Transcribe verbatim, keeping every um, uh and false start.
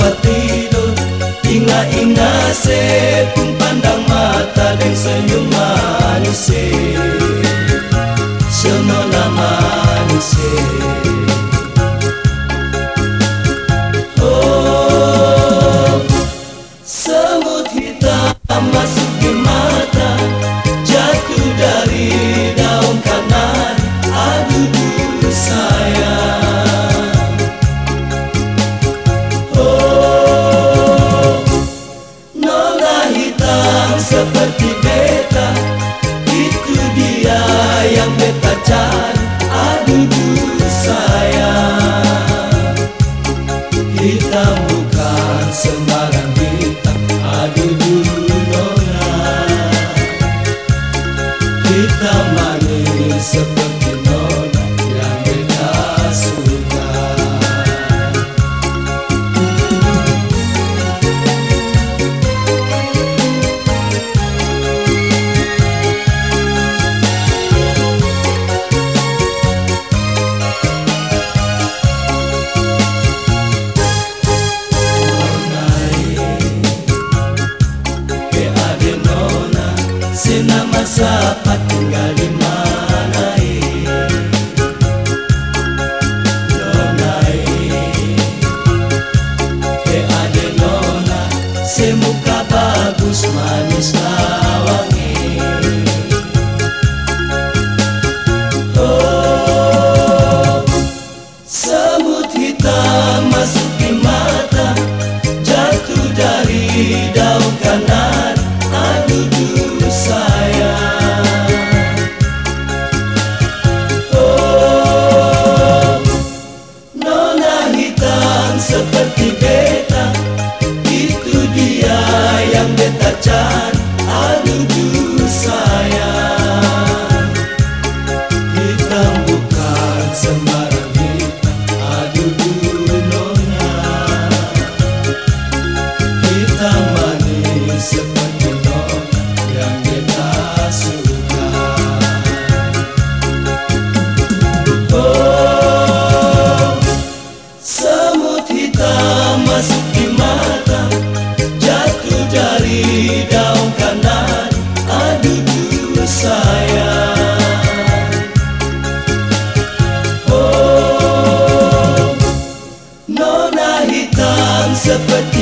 dapat tidur. Ingat-ingat se pun pandang mata dan senyum manis se, senona manis se. Oh, semut hitam masuk di mata, jatuh dari daun kanan. Aduh sayang, oh, nona hitam seperti beta, itu dia yang beta cari. Aduh sayang, hitam bukan sembarang hitam. Aduh nona, hitam manis seperti nona yang beta suka. Nama siapa tinggal di mana eh? Nona eh, eh ade nona, semuka bagus manis lawangi. Oh, semut hitam masuk di mata, jatuh dari daun kanan. Aduh sayang, oh, nona hitam seperti beta, itu dia yang beta cari. Aduh sayang, hitam bukan sembarang hitam. Aduh nona, hitam manis seperti nona yang beta suka. Oh, semut hitam masuk di mata, jatuh dari daun kanan. Aduh sayang, oh, nona hitam seperti